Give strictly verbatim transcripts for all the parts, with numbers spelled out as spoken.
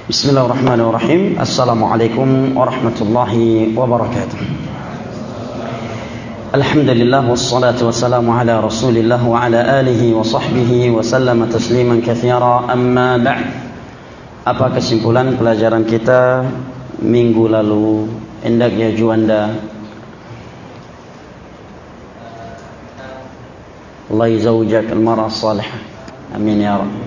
Bismillahirrahmanirrahim. Assalamualaikum warahmatullahi wabarakatuh. Alhamdulillah wassalatu wassalamu ala Rasulillah wa ala alihi wa sahbihi wa sallama tasliman katsira. Amma ba'd. Apa kesimpulan pelajaran kita minggu lalu? Hendak ya Juanda. Allah yzaujak al-mar'a salihah. Amin ya Rabb.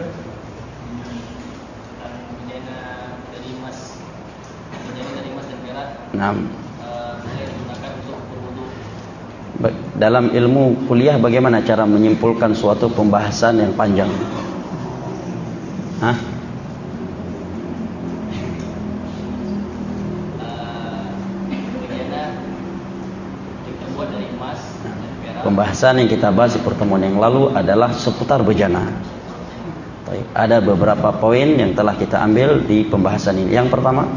Nah, dalam ilmu kuliah bagaimana cara menyimpulkan suatu pembahasan yang panjang? Hah? Pembahasan yang kita bahas di pertemuan yang lalu adalah seputar bejana. Ada beberapa poin yang telah kita ambil di pembahasan ini. Yang pertama,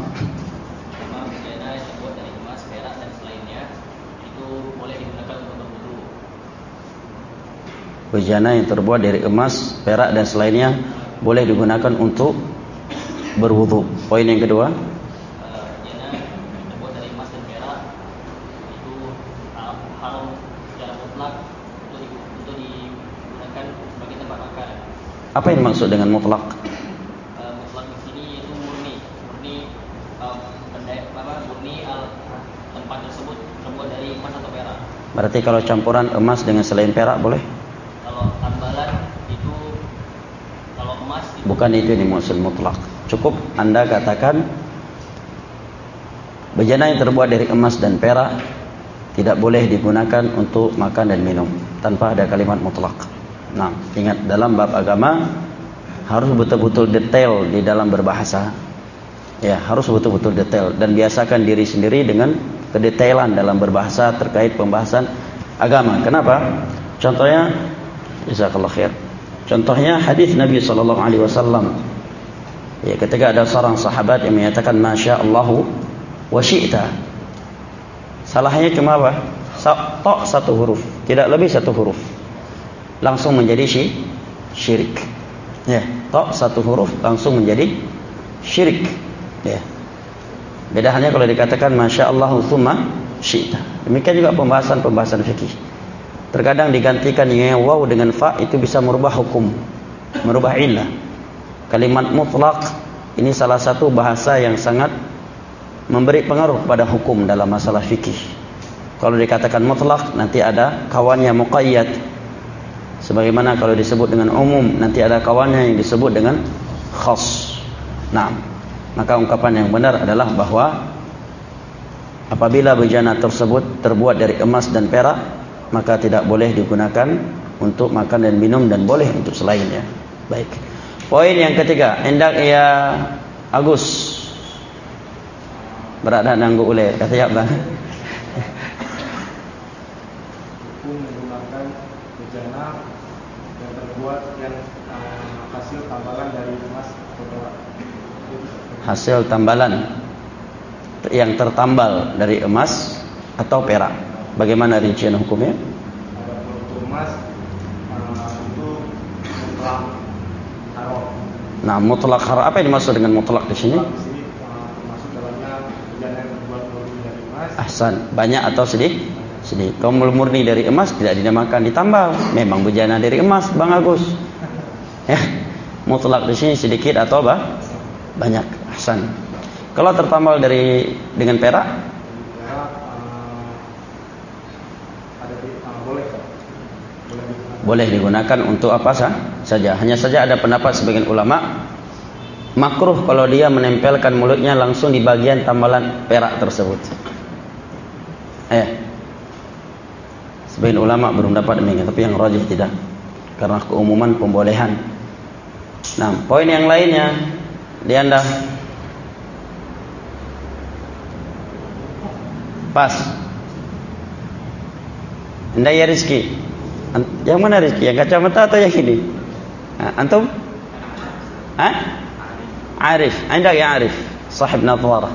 bejana yang terbuat dari emas, perak dan selainnya boleh digunakan untuk berwudu. Poin yang kedua, bejana terbuat dari emas dan perak itu haram secara mutlak untuk digunakan sebagai tempat makan. Apa yang dimaksud dengan mutlak? Uh, mutlak di sini itu murni, murni uh, pendek, apa murni uh, tempat tersebut terbuat dari emas atau perak. Berarti kalau campuran emas dengan selain perak boleh? Kalau tambalan itu, kalau emas itu, bukan itu yang dimaksud mutlak. Cukup Anda katakan bejana yang terbuat dari emas dan perak tidak boleh digunakan untuk makan dan minum tanpa ada kalimat mutlak. Nah, ingat dalam bab agama harus betul-betul detail di dalam berbahasa. Ya, harus betul-betul detail dan biasakan diri sendiri dengan kedetailan dalam berbahasa terkait pembahasan agama. Kenapa? Contohnya, jazakallahu khair. Contohnya hadis Nabi sallallahu alaihi wasallam. Ya, ketika ada seorang sahabat yang menyatakan masya Allahu wa syi'ta. Salahnya cuma apa? Tok satu huruf, tidak lebih satu huruf. Langsung menjadi syirik. Ya, tok satu huruf langsung menjadi syirik. Ya. Beda halnya kalau dikatakan masya Allahu tsumma syi'ta. Demikian juga pembahasan-pembahasan fikih. Terkadang digantikan ya waw dengan fa, itu bisa merubah hukum, merubah illah. Kalimat mutlak ini salah satu bahasa yang sangat memberi pengaruh pada hukum dalam masalah fikih. Kalau dikatakan mutlak nanti ada kawannya muqayyad. Sebagaimana kalau disebut dengan umum nanti ada kawannya yang disebut dengan khas. Nah, maka ungkapan yang benar adalah bahwa apabila bejana tersebut terbuat dari emas dan perak, maka tidak boleh digunakan untuk makan dan minum dan boleh untuk selainnya. Baik. Poin yang ketiga, hendak ya Agus berada nanggu uler kata ya Bang. Hukum menggunakan bejana yang terbuat yang uh, hasil tambalan dari emas atau perak. Hasil tambalan yang tertambal dari emas atau perak. Bagaimana rincian hukumnya? Untuk emas uh, itu mutlak haram. Nah, mutlak haram. Apa yang dimaksud dengan mutlak di sini? Di sini uh, masuk dalamnya bejana yang terbuat murni dari emas. Ahsan. Banyak atau sedikit? Sedikit. Kalau murni dari emas tidak dinamakan ditambal. Memang bejana dari emas, Bang Agus. Ya. Mutlak di sini sedikit atau apa? Banyak. Ahsan. Kalau tertambal dari dengan perak? Boleh digunakan untuk apa saja. Hanya saja ada pendapat sebagian ulama makruh kalau dia menempelkan mulutnya langsung di bagian tambalan perak tersebut. Eh, sebagian ulama belum dapat demikian, tapi yang rajih tidak, karena keumuman pembolehan. Nah, poin yang lainnya di Anda pas. Anda ya Rizki. Yang mana Rizki? Yang kacamata atau yang ini? Antum? Hah? Arif. Anda ya Arif, sahib nadhara.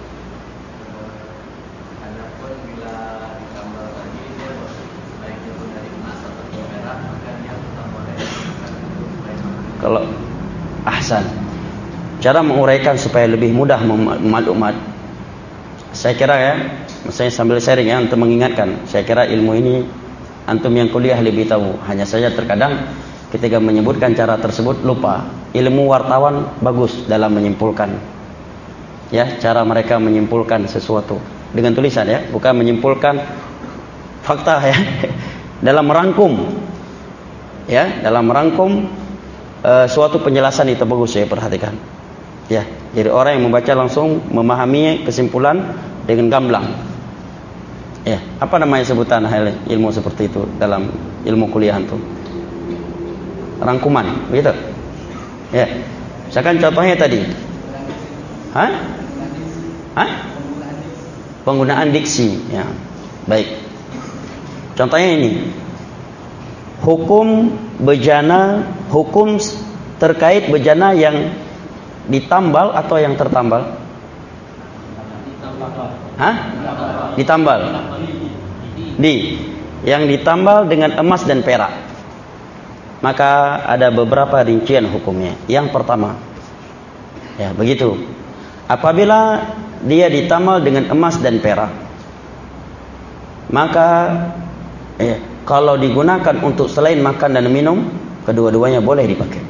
adapun bila ditambah lagi dia baik itu dari emas atau perak, maka dia tetap boleh. Kalau ahsan. cara menguraikan supaya lebih mudah memaklumat. Saya kira ya, saya sambil sharing ya untuk mengingatkan. Saya kira ilmu ini antum yang kuliah lebih tahu. Hanya saja terkadang ketika menyebutkan cara tersebut lupa. Ilmu wartawan bagus dalam menyimpulkan. Ya, cara mereka menyimpulkan sesuatu dengan tulisan ya, bukan menyimpulkan fakta ya. Dalam merangkum. Ya, dalam merangkum uh, suatu penjelasan itu bagus saya perhatikan. Ya, jadi orang yang membaca langsung memahami kesimpulan dengan gamblang. Ya, apa namanya sebutan hal ilmu seperti itu dalam ilmu kuliah itu? Rangkuman, begitu? Ya. Misalkan contohnya tadi. Hah? Hah? Penggunaan diksi, ya. Baik. Contohnya ini. Hukum bejana, hukum terkait bejana yang ditambal atau yang tertambal? Hah? Ditambal. Di. Yang ditambal dengan emas dan perak. Maka ada beberapa rincian hukumnya. Yang pertama. Ya, begitu. Apabila dia ditambal dengan emas dan perak. Maka ya, kalau digunakan untuk selain makan dan minum, kedua-duanya boleh dipakai.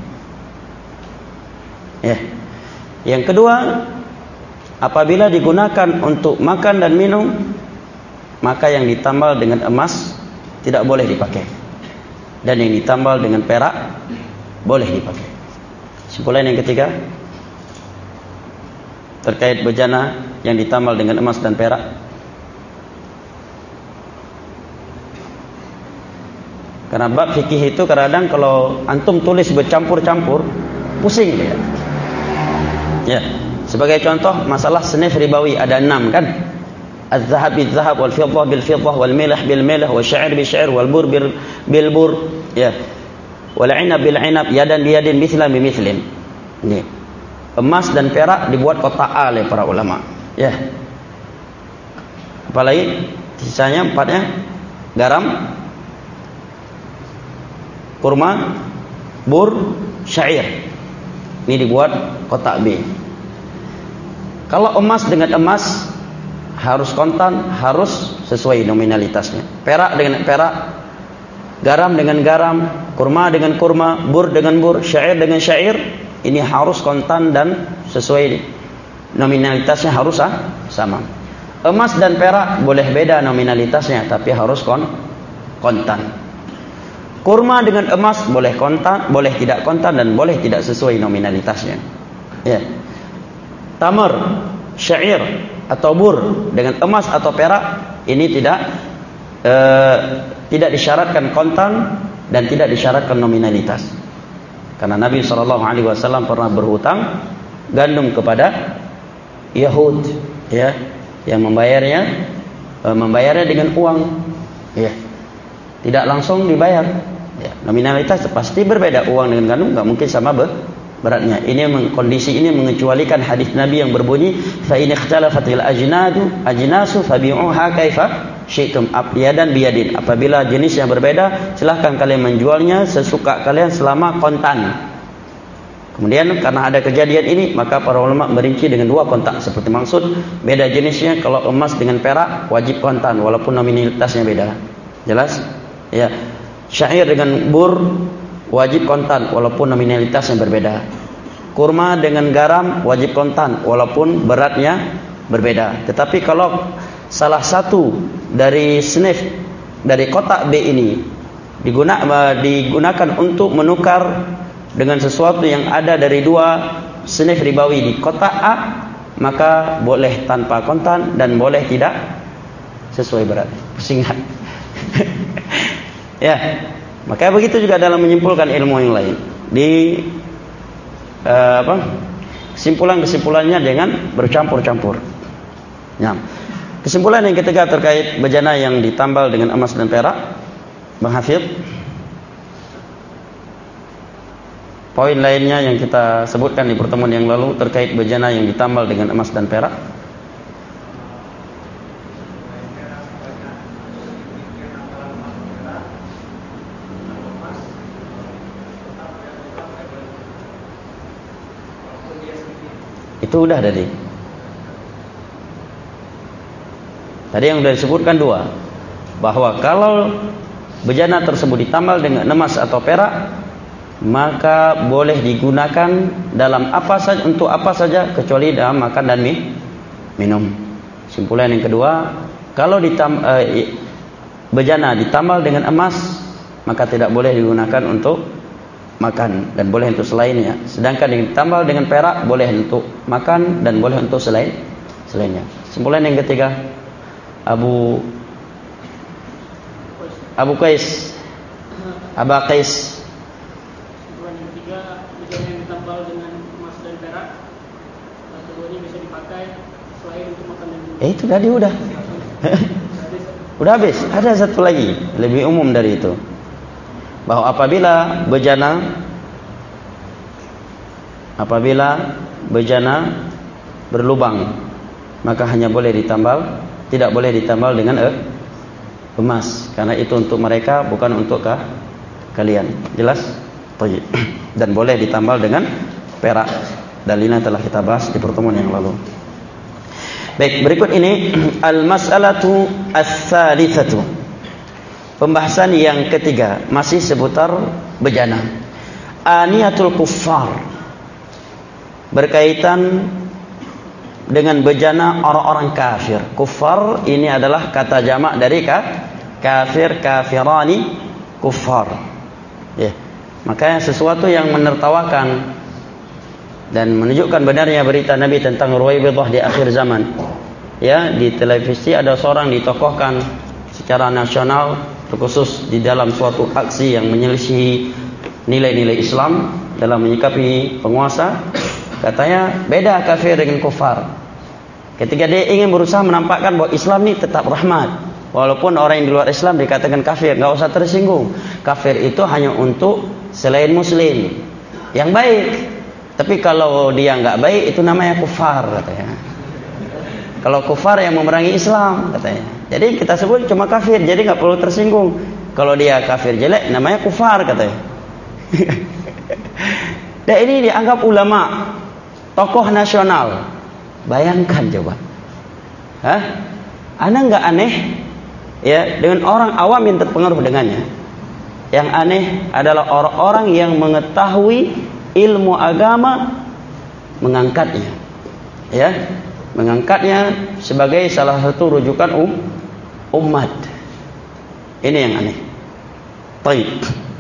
Ya. Yang kedua, apabila digunakan untuk makan dan minum, maka yang ditambal dengan emas tidak boleh dipakai. Dan yang ditambal dengan perak boleh dipakai. Kesimpulan yang ketiga, terkait bejana yang ditambal dengan emas dan perak. Karena bab fikih itu kadang kalau antum tulis bercampur-campur, pusing dia. Ya, sebagai contoh masalah senif ribawi ada enam kan? Az-zahab bil-zahab wal fiddah bil-fiddah wal milah bil-milah wal sya'ir bil-sya'ir wal bur bil-bur, ya. Wal 'inab bil-'inab yadan biyadin mithlan bimithlin. Ini. Emas dan perak dibuat kotak A oleh para ulama, ya. Apalagi sisanya empatnya garam, kurma, bur, syair. Ini dibuat kotak B. Kalau emas dengan emas harus kontan, harus sesuai nominalitasnya. Perak dengan perak, garam dengan garam, kurma dengan kurma, bur dengan bur, syair dengan syair. Ini harus kontan dan sesuai nominalitasnya harus ah, sama. Emas dan perak boleh beda nominalitasnya, tapi harus kon kontan. Kurma dengan emas boleh kontan, boleh tidak kontan, dan boleh tidak sesuai nominalitasnya. Ya. Tamar, syair atau bur dengan emas atau perak ini tidak eh, tidak disyaratkan kontan dan tidak disyaratkan nominalitas. Karena Nabi shallallahu alaihi wasallam pernah berhutang gandum kepada Yahud, ya, yang membayarnya eh, membayarnya dengan uang, ya. Tidak langsung dibayar. Ya, nominalitas pasti berbeda. Uang dengan gandum nggak mungkin sama beratnya. Ini kondisi ini mengecualikan hadis Nabi yang berbunyi fa in ikhtalafatil ajnadu ajnasu fabi'uha kaifa syi'tum yadan biyadin. Apabila jenis yang berbeda, silahkan kalian menjualnya sesuka kalian selama kontan. Kemudian karena ada kejadian ini, maka para ulama merinci dengan dua kontak seperti maksud beda jenisnya. Kalau emas dengan perak wajib kontan walaupun nominalitasnya beda. Jelas? Ya. Syair dengan bur wajib kontan walaupun nominalitasnya berbeda. Kurma dengan garam wajib kontan walaupun beratnya berbeda. Tetapi kalau salah satu dari snif dari kotak B ini digunakan digunakan untuk menukar dengan sesuatu yang ada dari dua snif ribawi di kotak A, maka boleh tanpa kontan dan boleh tidak sesuai berat. Pusing. Ya, maka begitu juga dalam menyimpulkan ilmu yang lain. Di uh, apa? Kesimpulan-kesimpulannya dengan bercampur-campur. Ya. Kesimpulan yang ketiga terkait bejana yang ditambal dengan emas dan perak, Bang Hafid. Poin lainnya yang kita sebutkan di pertemuan yang lalu terkait bejana yang ditambal dengan emas dan perak. Itu udah tadi. Tadi yang sudah disebutkan dua, bahwa kalau bejana tersebut ditambal dengan emas atau perak, maka boleh digunakan dalam apa saja, untuk apa saja, kecuali dalam makan dan minum. Simpulan yang kedua, kalau ditam, eh, bejana ditambal dengan emas, maka tidak boleh digunakan untuk makan dan boleh untuk selainnya. Sedangkan yang ditambal dengan perak boleh untuk makan dan boleh untuk selain selainnya. Simpulan yang ketiga, Abu Abu Qais, Aba Qais. Simpulan yang ketiga, bejana yang ditambal dengan emas dan perak, keduanya bisa dipakai selain untuk makan dan minum. Eh itu tadi udah. Udah habis. Ada satu lagi lebih umum dari itu, bahwa apabila bejana apabila bejana berlubang, maka hanya boleh ditambal, tidak boleh ditambal dengan eh, emas, karena itu untuk mereka, bukan untuk kah, kalian. Jelas? Baik. Dan boleh ditambal dengan perak. Dalilnya telah kita bahas di pertemuan yang lalu. Baik, berikut ini al-mas'alatu ats-tsalitsatu. Pembahasan yang ketiga, masih seputar bejana. Aniyatul kuffar, berkaitan dengan bejana orang-orang kafir. Kuffar ini adalah kata jamak dari ka, kafir, kafirani, kuffar. Ya. Makanya sesuatu yang menertawakan dan menunjukkan benarnya berita Nabi tentang Ruwaibidah di akhir zaman. Ya, di televisi ada seorang ditokohkan secara nasional, terkhusus di dalam suatu aksi yang menyelisihi nilai-nilai Islam dalam menyikapi penguasa. Katanya beda kafir dengan kufar. Ketika dia ingin berusaha menampakkan bahwa Islam ini tetap rahmat, walaupun orang yang di luar Islam dikatakan kafir, nggak usah tersinggung. Kafir itu hanya untuk selain Muslim yang baik. Tapi kalau dia nggak baik, itu namanya kufar, katanya. Kalau kufar yang memerangi Islam, katanya. Jadi kita sebut cuma kafir, jadi nggak perlu tersinggung. Kalau dia kafir jelek, namanya kufar, katanya. Dan ini dianggap ulama, tokoh nasional. Bayangkan coba, hah? Anda nggak aneh ya dengan orang awam yang terpengaruh dengannya? Yang aneh adalah orang-orang yang mengetahui ilmu agama mengangkatnya, ya, mengangkatnya sebagai salah satu rujukan um, umat. Ini yang aneh. Baik.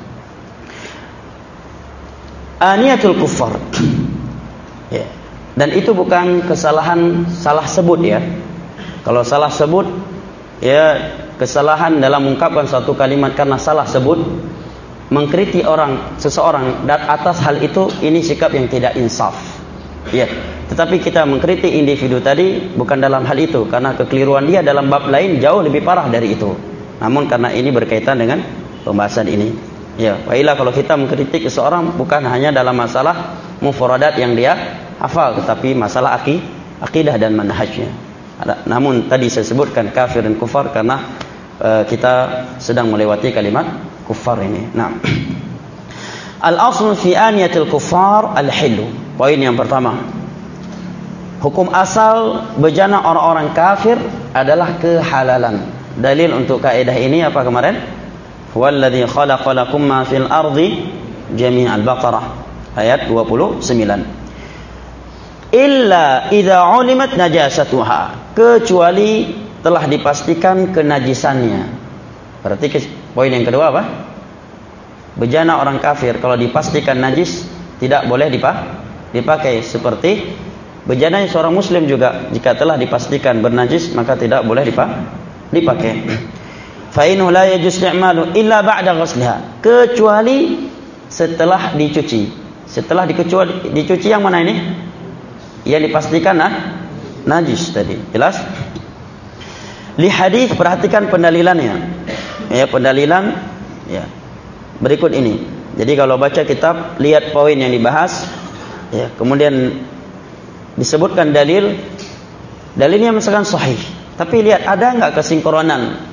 Aniyatul kuffar. Ya. Dan itu bukan kesalahan salah sebut ya. Kalau salah sebut, ya, kesalahan dalam mengungkapkan suatu kalimat karena salah sebut, mengkritik orang, seseorang dan atas hal itu, ini sikap yang tidak insaf. Ya, tetapi kita mengkritik individu tadi bukan dalam hal itu, karena kekeliruan dia dalam bab lain jauh lebih parah dari itu. Namun karena ini berkaitan dengan pembahasan ini. Ya, wailah kalau kita mengkritik seseorang bukan hanya dalam masalah mufradat yang dia hafal, tetapi masalah aki, akidah dan manhajnya. Namun tadi saya sebutkan kafir dan kufar karena uh, kita sedang melewati kalimat kufar ini. Nah, al-aslu fi aniyatil kufar al-hillu. Poin yang pertama, hukum asal bejana orang-orang kafir adalah kehalalan. Dalil untuk kaidah ini apa kemarin? Huwallazi khalaqa lakum ma fil ardi jami'al Baqarah ayat dua puluh sembilan. Illa idza ulimat najasatuha, kecuali telah dipastikan kenajisannya. Berarti poin yang kedua apa? Bejana orang kafir kalau dipastikan najis tidak boleh dipakai. Seperti bejana seorang muslim juga, jika telah dipastikan bernajis maka tidak boleh dipakai. Fa innahu la yajuz isti'malu illa ba'da ghusliha, kecuali setelah dicuci. Setelah dikecuali dicuci yang mana ini? Yang dipastikan nah, najis tadi. Jelas? Li hadis, perhatikan pendalilannya. Ya, pendalilan ya. Berikut ini. Jadi kalau baca kitab, lihat poin yang dibahas, ya, kemudian disebutkan dalil. Dalilnya misalkan sahih, tapi lihat ada enggak kesinkronan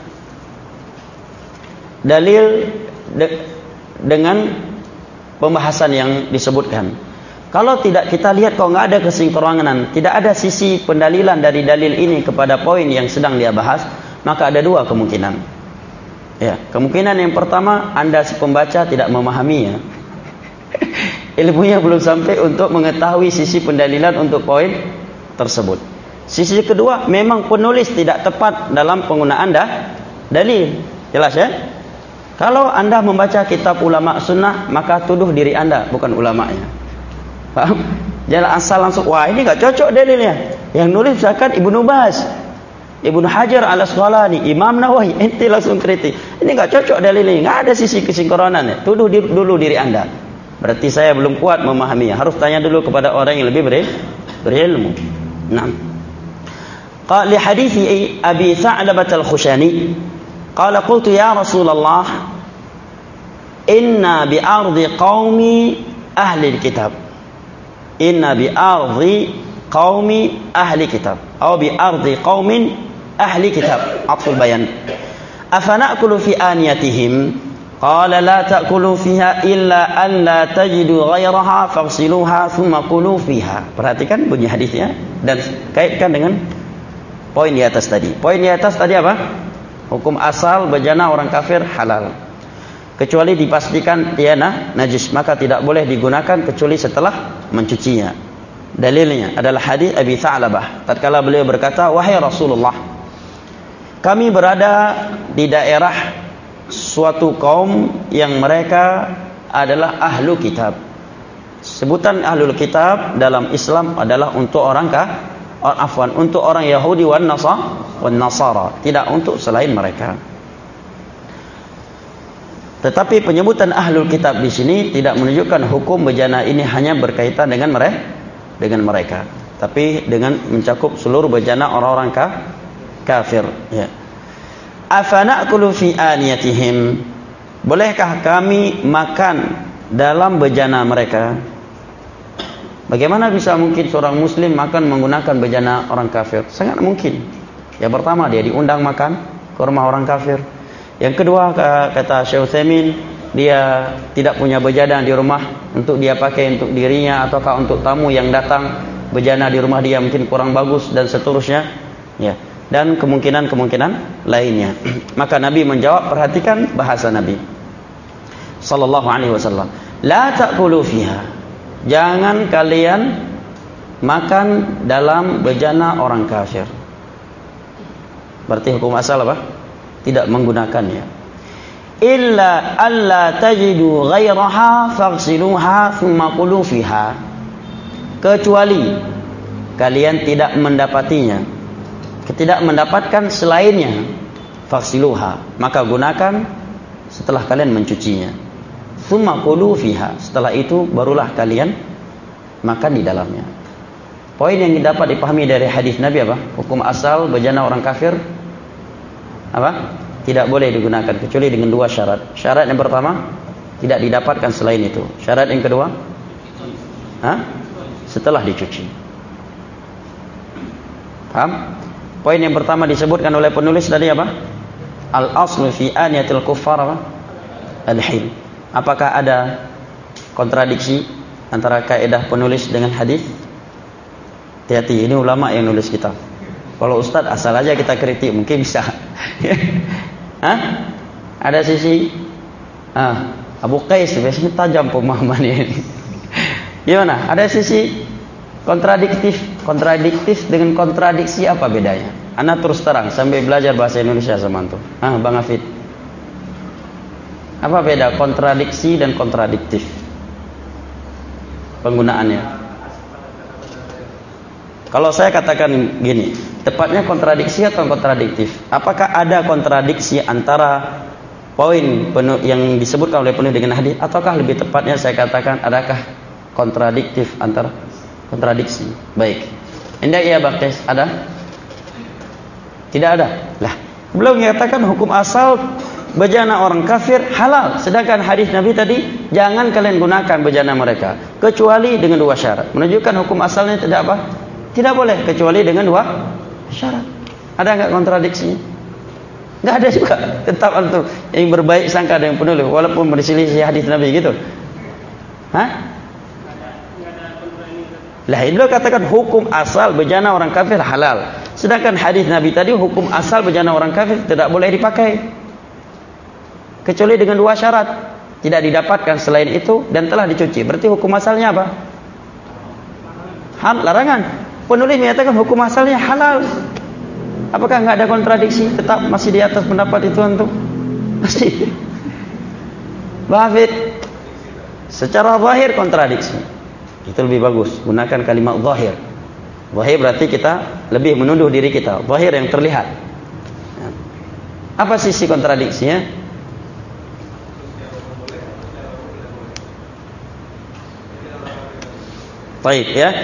dalil de- dengan pembahasan yang disebutkan. Kalau tidak kita lihat kok nggak ada kesinkronan, tidak ada sisi pendalilan dari dalil ini kepada poin yang sedang dia bahas, maka ada dua kemungkinan. Ya, kemungkinan yang pertama, Anda si pembaca tidak memahaminya. Ilmunya belum sampai untuk mengetahui sisi pendalilan untuk poin tersebut. Sisi kedua, memang penulis tidak tepat dalam penggunaan dah dalil. Jelas ya? Kalau Anda membaca kitab ulama sunnah, maka tuduh diri Anda, bukan ulamanya. Paham? Jangan asal langsung, wah ini enggak cocok dalilnya. Yang nulis misalkan Ibnu Baz, Ibnu Hajar al-Asqalani, Imam Nawawi, ente langsung kritik. Ini enggak cocok dalilnya, enggak ada sisi kesinkronan. Tuduh diri, dulu diri Anda. Berarti saya belum kuat memahaminya. Harus tanya dulu kepada orang yang lebih berilmu. Nah. Qala li hadithi Abi Tha'labah al-Khushani, qala qultu ya Rasulullah, inna bi ardi qaumi ahli al-kitab. Inna bi ardi qaumi ahli kitab atau bi ardi qaumin ahli kitab, atful bayan. Afana'kulu fi aniyatihim? Qala la ta'kulu fiha illa an la tajidu ghairaha faghsiluha thumma kulu fiha. Perhatikan bunyi hadisnya dan kaitkan dengan poin di atas tadi. Poin di atas tadi apa? Hukum asal bejana orang kafir halal, kecuali dipastikan dia nah, najis, maka tidak boleh digunakan kecuali setelah mencucinya. Dalilnya adalah hadis Abi Tha'labah tatkala beliau berkata, wahai Rasulullah, kami berada di daerah suatu kaum yang mereka adalah ahlu kitab. Sebutan ahlul kitab dalam Islam adalah untuk orang kah? Or, afwan, untuk orang Yahudi wan Nasara, tidak untuk selain mereka. Tetapi penyebutan ahlul kitab di sini tidak menunjukkan hukum bejana ini hanya berkaitan dengan mereka, dengan mereka, tapi dengan mencakup seluruh bejana orang-orang ka, kafir. Ya. Afana'kulu fi aniyatihim? Bolehkah kami makan dalam bejana mereka? Bagaimana bisa mungkin seorang muslim makan menggunakan bejana orang kafir? Sangat mungkin. Yang pertama, dia diundang makan ke rumah orang kafir. Yang kedua, kata Syekh Utsaimin, dia tidak punya bejana di rumah untuk dia pakai untuk dirinya ataukah untuk tamu yang datang. Bejana di rumah dia mungkin kurang bagus dan seterusnya. Ya. Dan kemungkinan-kemungkinan lainnya. Maka Nabi menjawab, perhatikan bahasa Nabi sallallahu alaihi wasallam, la ta'kulu fiha, jangan kalian makan dalam bejana orang kafir. Berarti hukum asal apa? Tidak menggunakannya. Illa alla tajidu ghairaha faghsiluha thumma kulu fiha, kecuali kalian tidak mendapatinya, tidak mendapatkan selainnya, faghsiluha, maka gunakan setelah kalian mencucinya. Tsumma kulu fiha, setelah itu barulah kalian makan di dalamnya. Poin yang dapat dipahami dari hadis Nabi apa? Hukum asal bejana orang kafir apa? Tidak boleh digunakan kecuali dengan dua syarat. Syarat yang pertama, tidak didapatkan selain itu. Syarat yang kedua, Hah? setelah dicuci. Paham? Poin yang pertama disebutkan oleh penulis tadi apa? Al-aslu fi aniyatil kuffar apa? Al-hil. Apakah ada kontradiksi antara kaidah penulis dengan hadis? Hati-hati, ini ulama yang nulis kitab. Kalau ustaz asal aja kita kritik mungkin bisa. Hah? Ada sisi ah, Abu Qais biasanya tajam pemahamannya ini. Gimana? Ada sisi kontradiktif, kontradiktif dengan kontradiksi, apa bedanya? Ana terus terang sambil belajar bahasa Indonesia sama antum. Ah, Bang Hafid. Apa beda kontradiksi dan kontradiktif penggunaannya? Kalau saya katakan gini, tepatnya kontradiksi atau kontradiktif? Apakah ada kontradiksi antara poin yang disebutkan oleh penulis dengan hadis, ataukah lebih tepatnya saya katakan adakah kontradiktif antara kontradiksi? Baik. Indah iya Baktes, ada? Tidak ada. Lah, belum menyatakan hukum asal bejana orang kafir halal, sedangkan hadis Nabi tadi jangan kalian gunakan bejana mereka kecuali dengan dua syarat. Menunjukkan hukum asalnya tidak apa? Tidak boleh kecuali dengan dua syarat. Ada enggak kontradiksinya? Enggak ada juga. Tetap antum yang berbaik sangka dengan penulis walaupun berselisih hadis Nabi gitu. Hah? Enggak ada Lah itu katakan hukum asal bejana orang kafir halal. Sedangkan hadis Nabi tadi hukum asal bejana orang kafir tidak boleh dipakai kecuali dengan dua syarat. Tidak didapatkan selain itu dan telah dicuci. Berarti hukum asalnya apa? Ham, larangan. Penulis menyatakan hukum asalnya halal. Apakah enggak ada kontradiksi? Tetap masih di atas pendapat itu antum? Masih. Bahfid. Secara zahir kontradiksi. Itu lebih bagus. Gunakan kalimat zahir. Zahir berarti kita lebih menuduh diri kita. Zahir yang terlihat. Apa sisi kontradiksinya? Baik ya.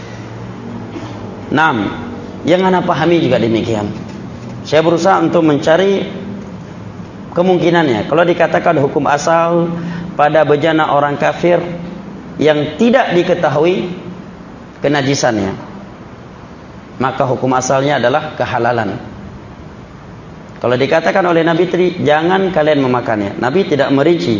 Enam. Yang anda pahami juga demikian. Saya berusaha untuk mencari kemungkinannya. Kalau dikatakan hukum asal pada bejana orang kafir yang tidak diketahui kenajisannya, maka hukum asalnya adalah kehalalan. Kalau dikatakan oleh Nabi tadi, jangan kalian memakannya. Nabi tidak merinci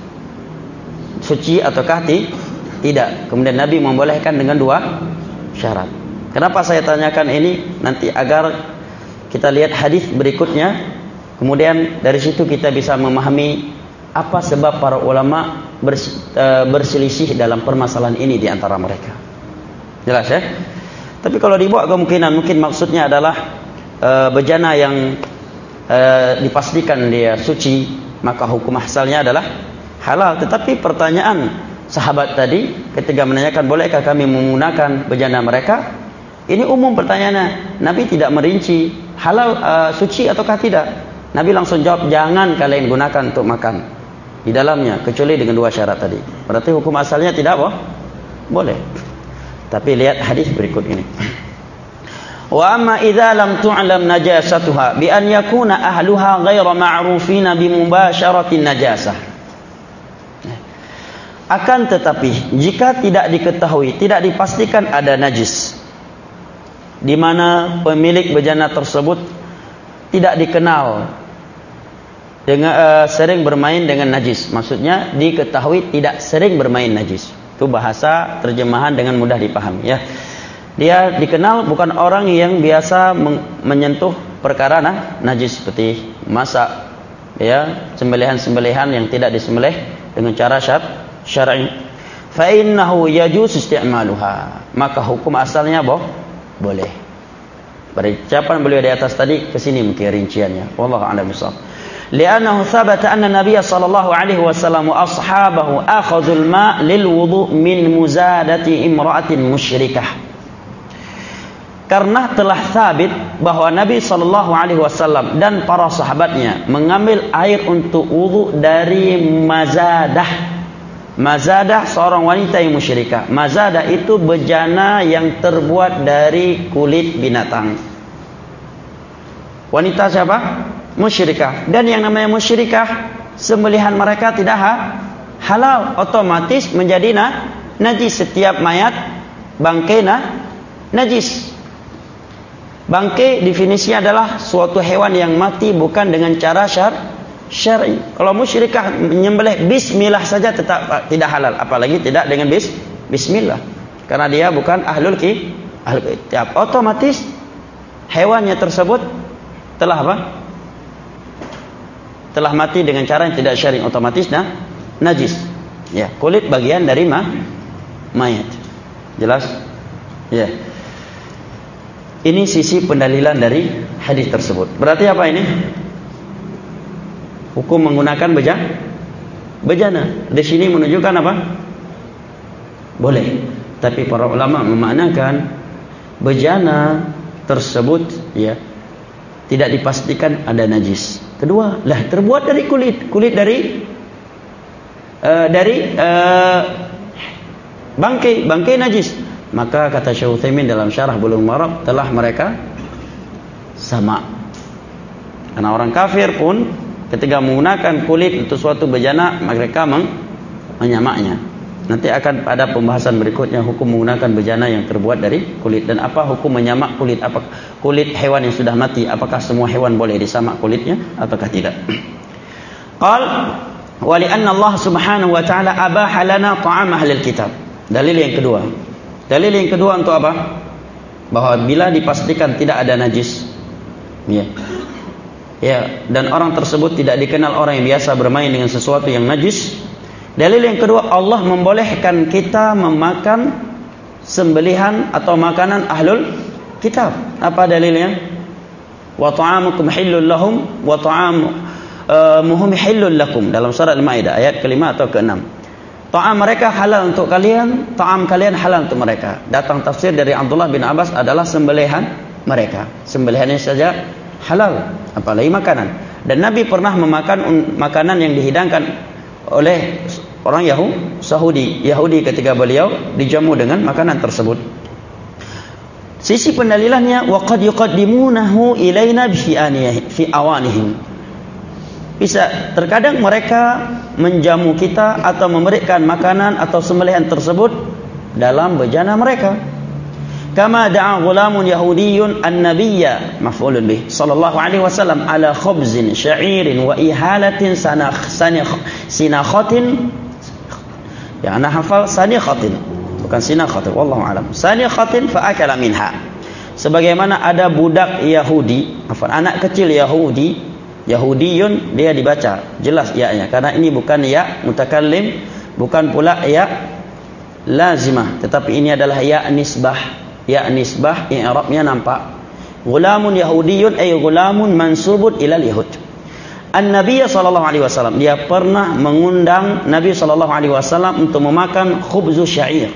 suci ataukah tidak. Kemudian Nabi membolehkan dengan dua syarat. Kenapa saya tanyakan ini? Nanti agar kita lihat hadis berikutnya. Kemudian dari situ kita bisa memahami apa sebab para ulama berselisih dalam permasalahan ini di antara mereka. Jelas ya? Tapi kalau dibawa kemungkinan mungkin maksudnya adalah e, bejana yang e, dipastikan dia suci, maka hukum asalnya adalah halal. Tetapi pertanyaan sahabat tadi ketika menanyakan bolehkah kami menggunakan bejana mereka, ini umum pertanyaannya. Nabi tidak merinci halal uh, suci ataukah tidak. Nabi langsung jawab jangan kalian gunakan untuk makan di dalamnya kecuali dengan dua syarat tadi. Berarti hukum asalnya tidak apa? Boleh. Tapi lihat hadis berikut ini. Wa amma idza lam tu'lam najasatuha bi an yakuna ahluha ghayra ma'rufina bi mubasharatin najasah. Akan tetapi jika tidak diketahui, tidak dipastikan ada najis, di mana pemilik bejana tersebut tidak dikenal dengan uh, sering bermain dengan najis, maksudnya diketahui tidak sering bermain najis. Itu bahasa terjemahan dengan mudah dipahami ya. Dia dikenal bukan orang yang biasa menyentuh perkara nah, najis seperti masak ya, sembelihan-sembelihan yang tidak disembelih dengan cara syar syar'i, fa innahu yajuz isti'maluha, maka hukum asalnya boh boleh. Berucapan beliau di atas tadi ke sini mungkin rinciannya. Wallahu a'lam bishawab. Li'annahu thabata anna Nabiy sallallahu alaihi wasallam wa ashabahu akhadhul ma' lil wudu' min muzadati imra'atin musyrikah. Karena telah sabit bahwa Nabi sallallahu alaihi wasallam dan para sahabatnya mengambil air untuk wudu dari mazadah. Mazadah seorang wanita yang musyrikah. Mazadah itu bejana yang terbuat dari kulit binatang. Wanita siapa? Musyrikah. Dan yang namanya musyrikah, sembelihan mereka tidak ha halal, otomatis menjadi na najis. Setiap mayat bangkai na najis. Bangkai definisinya adalah suatu hewan yang mati bukan dengan cara syar syar'i. Kalau musyrikah menyembelih bismillah saja tetap tidak halal, apalagi tidak dengan bis bismillah. Karena dia bukan ahlul ki ahlul kitab. Otomatis hewannya tersebut telah apa? Telah mati dengan cara yang tidak syar'i, otomatis nah najis. Ya, kulit bagian dari ma mayat. Jelas? Ya. Ini sisi pendalilan dari hadis tersebut. Berarti apa ini? Hukum menggunakan bejana, bejana di sini menunjukkan apa? Boleh. Tapi para ulama memaknakan bejana tersebut ya tidak dipastikan ada najis. Kedua, lah terbuat dari kulit, kulit dari uh, dari uh, bangkai, bangkai najis. Maka kata Syekh Utsaimin dalam Syarah Bulughul Maram telah mereka sama. Karena orang kafir pun ketika menggunakan kulit untuk suatu bejana, mereka meng menyamaknya. Nanti akan ada pembahasan berikutnya hukum menggunakan bejana yang terbuat dari kulit dan apa hukum menyamak kulit, apa kulit hewan yang sudah mati, apakah semua hewan boleh disamak kulitnya ataukah tidak. Qal wa li anna Allah Subhanahu wa taala abaha lana ta'am ahlil kitab. Dalil yang kedua. Dalil yang kedua untuk apa? Bahwa bila dipastikan tidak ada najis, ya, ya, dan orang tersebut tidak dikenal orang yang biasa bermain dengan sesuatu yang najis. Dalil yang kedua, Allah membolehkan kita memakan sembelihan atau makanan ahlul kitab. Apa dalilnya? Wa ta'amukum hillul lahum wa ta'amuhum hillul lakum, dalam surah Al-Maidah ayat kelima atau keenam. Ta'am mereka halal untuk kalian, ta'am kalian halal untuk mereka. Datang tafsir dari Abdullah bin Abbas adalah sembelihan mereka. Sembelihannya saja halal, apalagi makanan. Dan Nabi pernah memakan makanan yang dihidangkan oleh orang Yahudi, Yahudi ketika beliau dijamu dengan makanan tersebut. Sisi pendalilannya, waqad yuqaddimunahu ilaina fi aniyah fi awanihim. Bisa terkadang mereka menjamu kita atau memberikan makanan atau sembelihan tersebut dalam bejana mereka. Kama da'a ghulamun yahudiyyun an-nabiyya maf'ulun bih sallallahu alaihi wasallam ala khubzin sya'irin wa ihalatin sanakh sanikh sinakhatin. Ya, ana hafal sanikhatin, bukan sinakhatin, wallahu alam. Sanikhatin fa akala minha. Sebagaimana ada budak Yahudi, afwan, anak kecil Yahudi, Yahudiyun, dia dibaca jelas ya-nya karena ini bukan ya mutakallim, bukan pula ya lazimah, tetapi ini adalah ya nisbah. Ya nisbah, i'rabnya nampak. Ghulamun Yahudiyun ay ghulamun mansubun ilal Yahud. An-Nabi sallallahu alaihi wasallam, dia pernah mengundang Nabi sallallahu alaihi wasallam untuk memakan khubzu syair,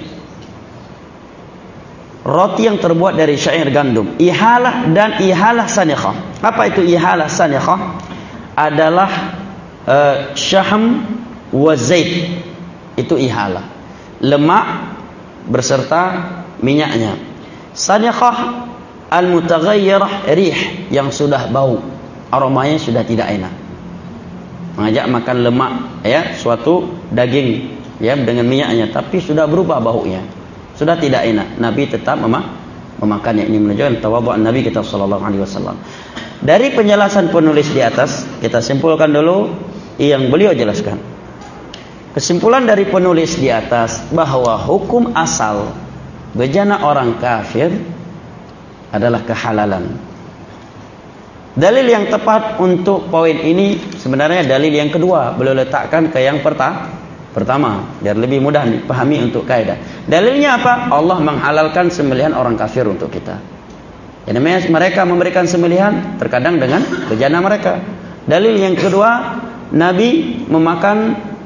roti yang terbuat dari syair gandum, ihalah dan ihalah sanikhah. Apa itu ihalah sanikhah? Adalah uh, syahm wa zait. Itu ihalah, lemak beserta minyaknya. Sanikhah al-mutaghayyirah rih, yang sudah bau, aromanya sudah tidak enak. Mengajak makan lemak, ya, suatu daging, ya, dengan minyaknya, tapi sudah berubah baunya, sudah tidak enak. Nabi tetap mem- memakannya. Ini menunjukkan tawadhu'an Nabi kita sallallahu alaihi wasallam. Dari penjelasan penulis di atas, kita simpulkan dulu yang beliau jelaskan. Kesimpulan dari penulis di atas bahwa hukum asal bejana orang kafir adalah kehalalan. Dalil yang tepat untuk poin ini sebenarnya dalil yang kedua, beliau letakkan ke yang pertama. Pertama, biar lebih mudah dipahami untuk kaidah. Dalilnya apa? Allah menghalalkan sembelihan orang kafir untuk kita. Yang namanya mereka memberikan sembelihan terkadang dengan bejana mereka. Dalil yang kedua, Nabi memakan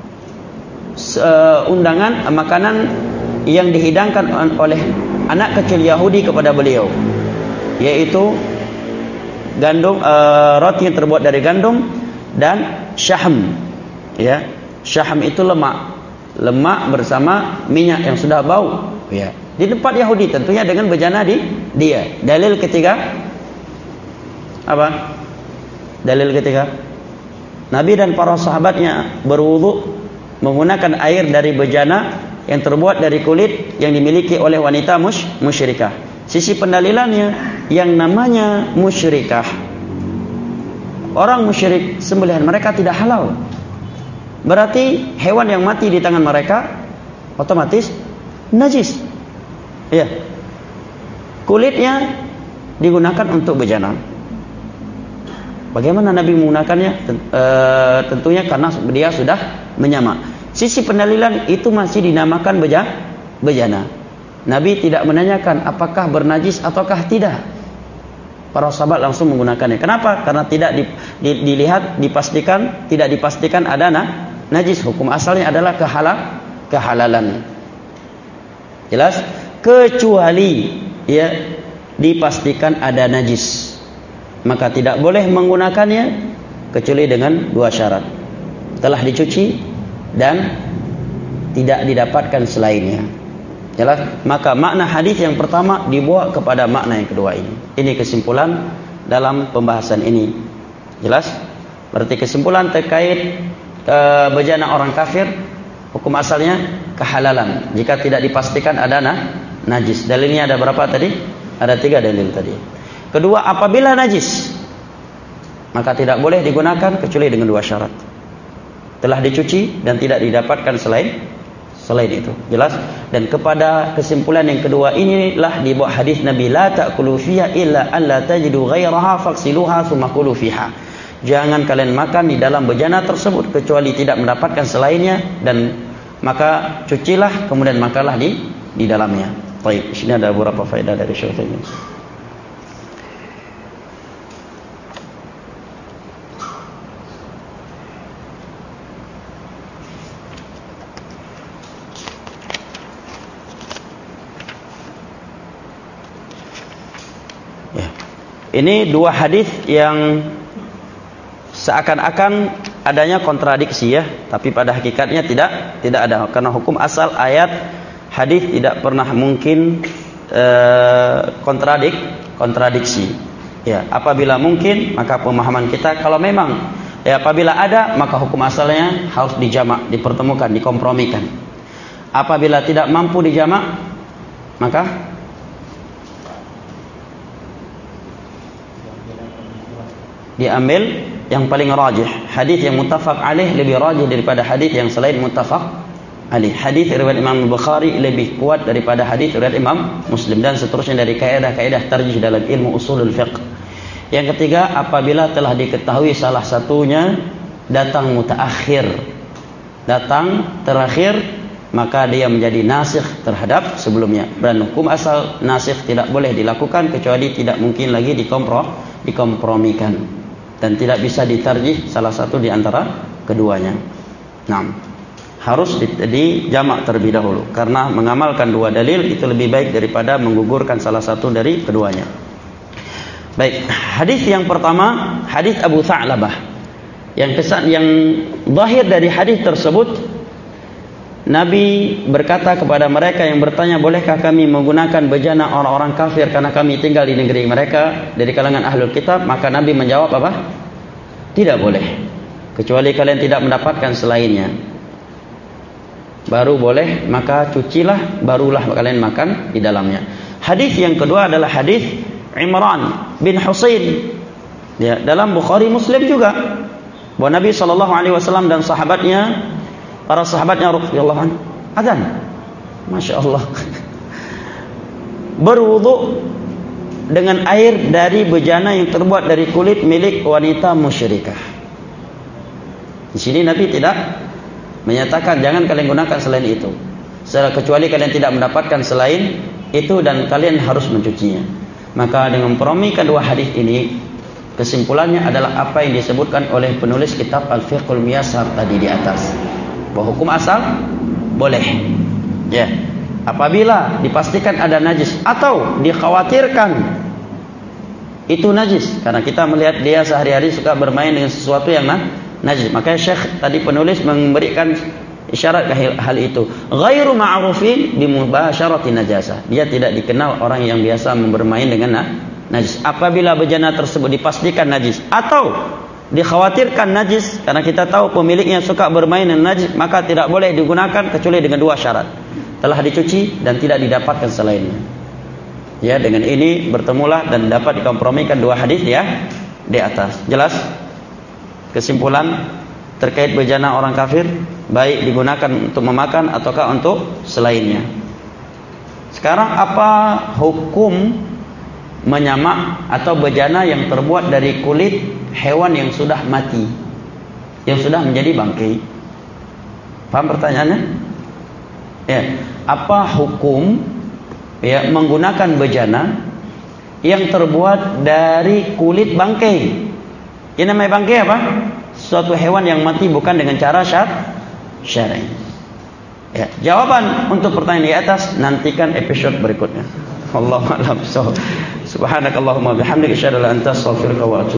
uh, undangan uh, makanan yang dihidangkan oleh anak kecil Yahudi kepada beliau, yaitu gandum, uh, roti yang terbuat dari gandum dan syahm, ya. Syahm itu lemak, lemak bersama minyak yang sudah bau, ya. Di tempat Yahudi tentunya dengan bejana di dia. Dalil ketiga apa? Dalil ketiga, Nabi dan para sahabatnya berwudu menggunakan air dari bejana yang terbuat dari kulit yang dimiliki oleh wanita mush, musyrikah. Sisi pendalilannya, yang namanya musyrikah, orang musyrik, sembelihan mereka tidak halal. Berarti hewan yang mati di tangan mereka otomatis najis. Ya. Kulitnya digunakan untuk bejana. Bagaimana Nabi menggunakannya? E, tentunya karena dia sudah menyamak. Sisi pendalilan itu masih dinamakan beja, bejana. Nabi tidak menanyakan apakah bernajis ataukah tidak. Para sahabat langsung menggunakannya. Kenapa? Karena tidak di, di, dilihat, dipastikan, tidak dipastikan ada na, najis. Hukum asalnya adalah kehalal, kehalalan. Jelas? Kecuali ya dipastikan ada najis, maka tidak boleh menggunakannya kecuali dengan dua syarat: telah dicuci dan tidak didapatkan selainnya. Jelas? Maka makna hadis yang pertama dibawa kepada makna yang kedua ini. Ini kesimpulan dalam pembahasan ini. Jelas? Berarti kesimpulan terkait e, bejana orang kafir, hukum asalnya kehalalan jika tidak dipastikan ada na, najis. Dalilnya ada berapa tadi? Ada tiga dalil tadi. Kedua, apabila najis maka tidak boleh digunakan kecuali dengan dua syarat: telah dicuci dan tidak didapatkan selain selain itu. Jelas? Dan kepada kesimpulan yang kedua inilah dibawa hadis Nabi, la ta'kulu fiha illa an la tajidu ghairaha faghsiluha tsumma kulu fiha. Jangan kalian makan di dalam bejana tersebut kecuali tidak mendapatkan selainnya, dan maka cucilah kemudian makanlah di di dalamnya. Baik, di sini ada beberapa faedah dari Syekh ini. Ini dua hadis yang seakan-akan adanya kontradiksi ya, tapi pada hakikatnya tidak tidak ada, karena hukum asal ayat hadis tidak pernah mungkin eh, kontradik kontradiksi. Ya, apabila mungkin maka pemahaman kita, kalau memang ya apabila ada maka hukum asalnya harus dijamak, dipertemukan, dikompromikan. Apabila tidak mampu dijamak maka diambil yang paling rajih. Hadis yang muttafaq alaih lebih rajih daripada hadis yang selain muttafaq alaih. Hadis riwayat Imam Bukhari lebih kuat daripada hadis riwayat Imam Muslim, dan seterusnya dari kaidah-kaidah tarjih dalam ilmu usulul fiqh. Yang ketiga, apabila telah diketahui salah satunya datang mutaakhir, datang terakhir, maka dia menjadi nasikh terhadap sebelumnya. Dan hukum asal nasikh tidak boleh dilakukan kecuali tidak mungkin lagi dikompro, dikompromikan. Dan tidak bisa ditarjih salah satu di antara keduanya. Nah, harus dijamak terlebih dahulu, karena mengamalkan dua dalil itu lebih baik daripada menggugurkan salah satu dari keduanya. Baik, hadis yang pertama, hadis Abu Tha'labah. Yang kesan yang zahir dari hadis tersebut, Nabi berkata kepada mereka yang bertanya, bolehkah kami menggunakan bejana orang-orang kafir karena kami tinggal di negeri mereka dari kalangan ahlul kitab? Maka Nabi menjawab apa? Tidak boleh, kecuali kalian tidak mendapatkan selainnya. Baru boleh, maka cucilah, barulah kalian makan di dalamnya. Hadis yang kedua adalah hadis Imran bin Husain. Ya, dalam Bukhari Muslim juga, bahwa Nabi shallallahu alaihi wasallam dan sahabatnya, para sahabatnya radhiyallahu anhu, adzan, masya Allah, berwudu dengan air dari bejana yang terbuat dari kulit milik wanita musyrikah. Di sini Nabi tidak menyatakan jangan kalian gunakan selain itu, kecuali kalian tidak mendapatkan selain itu dan kalian harus mencucinya. Maka dengan mempromikan dua hadis ini, kesimpulannya adalah apa yang disebutkan oleh penulis kitab Al-Fiqhul Muyassar tadi di atas, bahwa hukum asal boleh ya apabila dipastikan ada najis atau dikhawatirkan itu najis, karena kita melihat dia sehari-hari suka bermain dengan sesuatu yang najis. Makanya Syekh tadi penulis memberikan isyarat ke hal itu, ghairu ma'rufin bimubasyarati najasah, dia tidak dikenal orang yang biasa bermain dengan najis. Apabila bejana tersebut dipastikan najis atau dikhawatirkan najis, karena kita tahu pemiliknya suka bermain dengan najis, maka tidak boleh digunakan kecuali dengan dua syarat: telah dicuci dan tidak didapatkan selainnya. Ya, dengan ini bertemulah dan dapat dikompromikan dua hadis ya di atas. Jelas kesimpulan terkait bejana orang kafir, baik digunakan untuk memakan ataukah untuk selainnya. Sekarang apa hukum menyamak atau bejana yang terbuat dari kulit hewan yang sudah mati, yang sudah menjadi bangkai? Paham pertanyaannya? Ya, apa hukum ya menggunakan bejana yang terbuat dari kulit bangkai? Ini namanya bangkai apa? Suatu hewan yang mati bukan dengan cara syar'i. Ya, jawaban untuk pertanyaan di atas nantikan episode berikutnya. Wallahu a'lam. Subhanakallahumma bihamdika asyhadu an la ilaha illa anta astaghfiruka wa atubu